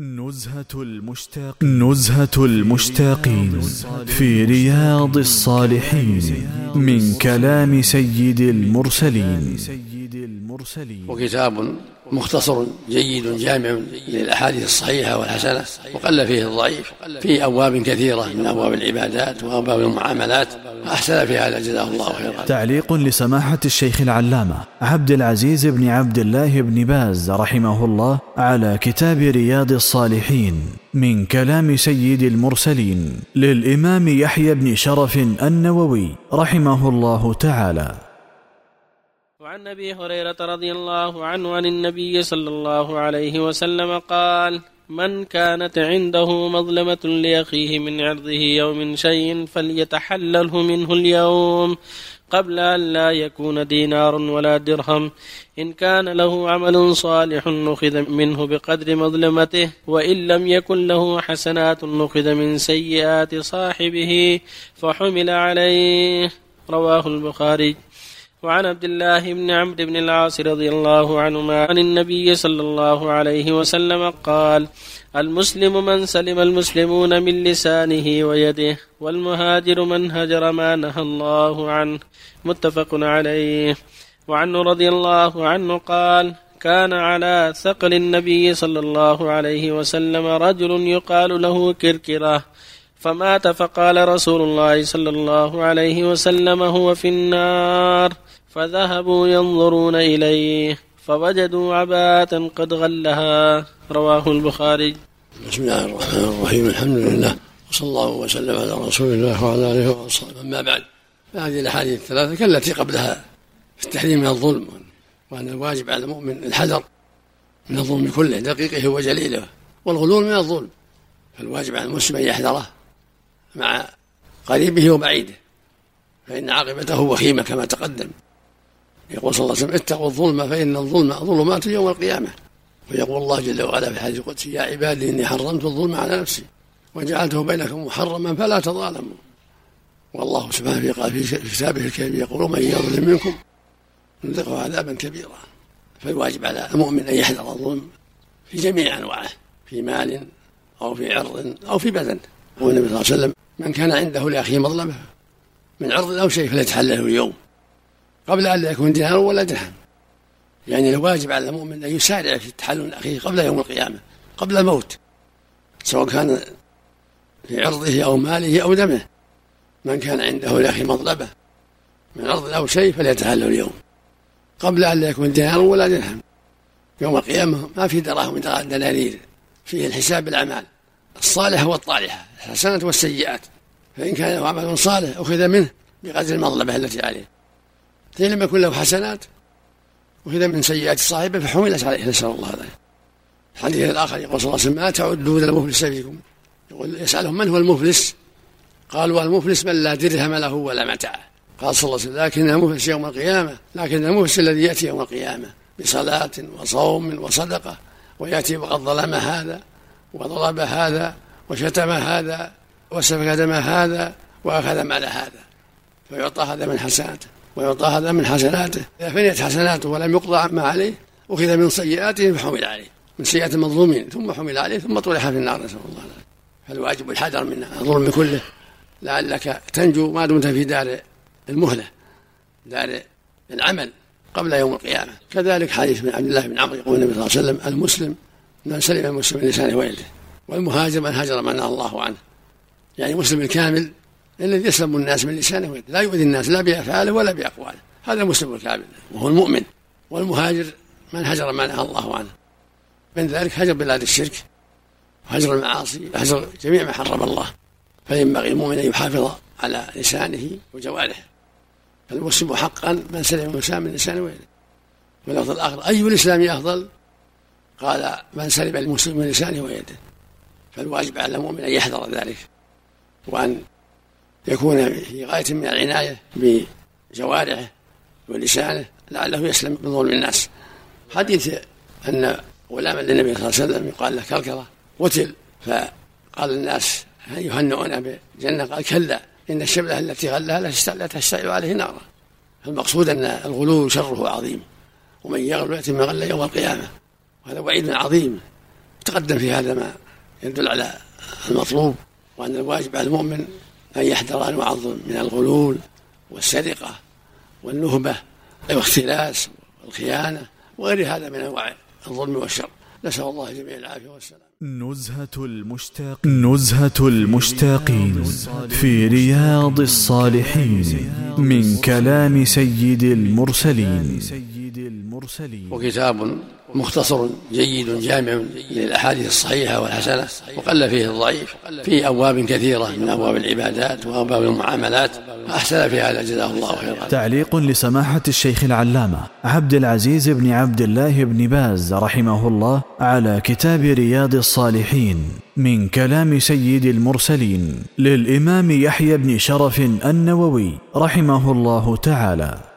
نزهة المشتاقين في رياض الصالحين من كلام سيد المرسلين. وكتاب مختصر جيد جامع للأحاديث الصحيحة والحسنة، وقل فيه الضعيف، في أبواب كثيرة من أبواب العبادات وأبواب المعاملات، أحسن في هذا جزاه الله خيرا. تعليق لسماحة الشيخ العلامة عبد العزيز بن عبد الله بن باز رحمه الله على كتاب رياض الصالحين من كلام سيد المرسلين للإمام يحيى بن شرف النووي رحمه الله تعالى. وعن أبي هريرة رضي الله عنه عن النبي صلى الله عليه وسلم قال: من كانت عنده مظلمة لأخيه من عرضه يوم شيء فليتحلله منه اليوم قبل أن لا يكون دينار ولا درهم. إن كان له عمل صالح نخذ منه بقدر مظلمته، وإن لم يكن له حسنات نخذ من سيئات صاحبه فحمل عليه. رواه البخاري. وعن عبد الله بن عمرو بن العاص رضي الله عنهما عن النبي صلى الله عليه وسلم قال: المسلم من سلم المسلمون من لسانه ويده، والمهاجر من هجر ما نهى الله عنه. متفق عليه. وعنه رضي الله عنه قال: كان على ثقل النبي صلى الله عليه وسلم رجل يقال له كركرة، فمات، فقال رسول الله صلى الله عليه وسلم: هو في النار. فذهبوا ينظرون إليه فوجدوا عباءة قد غلها. رواه البخاري. بسم الله الرحمن الرحيم. الحمد لله، وصلى الله وسلم على رسول الله وعلى آله وصحبه. أما بعد، فهذه الأحاديث الثلاثة كالتي قبلها في التحذير من الظلم، وأن الواجب على المؤمن الحذر من الظلم كله، دقيقه وجليله، والغلول من الظلم، فالواجب على المسلم أن يحذره مع قريبه وبعيده، فإن عاقبته وخيمة كما تقدم. يقول صلى الله عليه وسلم: اتقوا الظلم فإن الظلم ظلمات يوم القيامة. ويقول الله جل وعلا في الحديث القدسي: يا عبادي إني حرمت الظلم على نفسي وجعلته بينكم محرما فلا تظالموا. والله سبحانه قال في كتابه الكريم: يقول من يظلم منكم نذقه عذابا كبيرا. فالواجب على المؤمن أن يحذر الظلم في جميع أنواعه، في مال أو في عرض أو في بدن. والنبي صلى الله عليه وسلم: من كان عنده لأخيه مظلمة من عرض أو شيء فليتحلله اليوم قبل أن لا يكون دينار ولا درهم. يعني الواجب على المؤمن أن يسارع في التحلل من أخيه قبل يوم القيامة، قبل الموت، سواء كان في عرضه أو ماله أو دمه. من كان عنده لأخيه مظلمة من عرض أو شيء فليتحلل اليوم قبل أن لا يكون دينار ولا درهم. يوم القيامة ما في دراهم دنانير، فيه الحساب بالأعمال الصالحة والطالحة، الحسنات والسيئات. فإن كان له عمل صالح أخذ منه بقدر المظلمة التي عليه، فإن لم يكن له حسنات أخذ من سيئات صاحبه فحملت عليه، نسأل الله ذلك. الحديث الآخر يقول صلى الله عليه وسلم: ما تعدون المفلس فيكم. يقول يسألهم: من هو المفلس؟ قالوا: المفلس من لا درهم له ولا متاع. قال صلى الله عليه وسلم: لكن المفلس يوم القيامة، لكن المفلس الذي يأتي يوم القيامة بصلاة وصوم وصدقة، ويأتي وقد ظلم هذا وضرب هذا وشتم هذا وسفك دم هذا وأخذ مال هذا، فيعطى هذا من حسناته ويعطى هذا من حسناته. إذا فنيت حسناته ولم يقضى ما عليه أخذ من سيئاته فحمل عليه، من سيئات المظلومين، ثم حمل عليه ثم طرح في النار، نسأل الله ذلك. فالواجب الحذر من الظلم كله لعلك تنجو ما دمت في دار المهلة، دار العمل، قبل يوم القيامة. كذلك حديث من عبد الله بن عمرو يقول النبي صلى الله عليه وسلم: المسلم من سلم المسلم من لسانه ويده، والمهاجر من هاجر ما نهى الله عنه. يعني مسلم الكامل الذي يسلم الناس من لسانه ويده، لا يؤذي الناس لا بأفعاله ولا بأقواله، هذا المسلم الكامل وهو المؤمن. والمهاجر من هجر ما نهى الله عنه، من ذلك هجر بلاد الشرك، هجر المعاصي، هجر جميع ما حرم الله. فينبغي المؤمن أن يحافظ على لسانه وجوارحه. فالمسلم حقا من سلم المسلم من لسانه ويده. واللفظ الآخر: أي الإسلام أفضل؟ قال: من سلم المسلم من لسانه ويده. فالواجب على المؤمن أن يحذر ذلك، وأن يكون في غاية من العناية بجوارحه ولسانه لعله يسلم من ظلم الناس. حديث أن غلاما للنبي صلى الله عليه وسلم يقال له كركرة قتل، فقال الناس: يهنئون بالجنة؟ قال: كلا، إن الشبلة التي غلها لا تشتعل عليه نارا. فالمقصود أن الغلو شره عظيم، ومن يغلو يأتي من غل يوم القيامة، وهذا وعيد عظيم. وتقدم في هذا ما يدل على المطلوب، وأن الواجب على المؤمن أن يحذر أنواع الظلم من الغلول والسرقة والنهبة والاختلاس والخيانة وغير هذا من أنواع الظلم والشر. نسأل الله جميع العافية والسلام. نزهة المشتاقين في رياض الصالحين من كلام سيد المرسلين. وكتاب مختصر جيد جامع للأحاديث الصحيحة والحسنة، وقل فيه الضعيف، في أبواب كثيرة من أبواب العبادات وأبواب المعاملات، أحسن في هذا جزاه الله خيرا. تعليق لسماحة الشيخ العلامة عبد العزيز بن عبد الله بن باز رحمه الله على كتاب رياض الصالحين من كلام سيد المرسلين للإمام يحيى بن شرف النووي رحمه الله تعالى.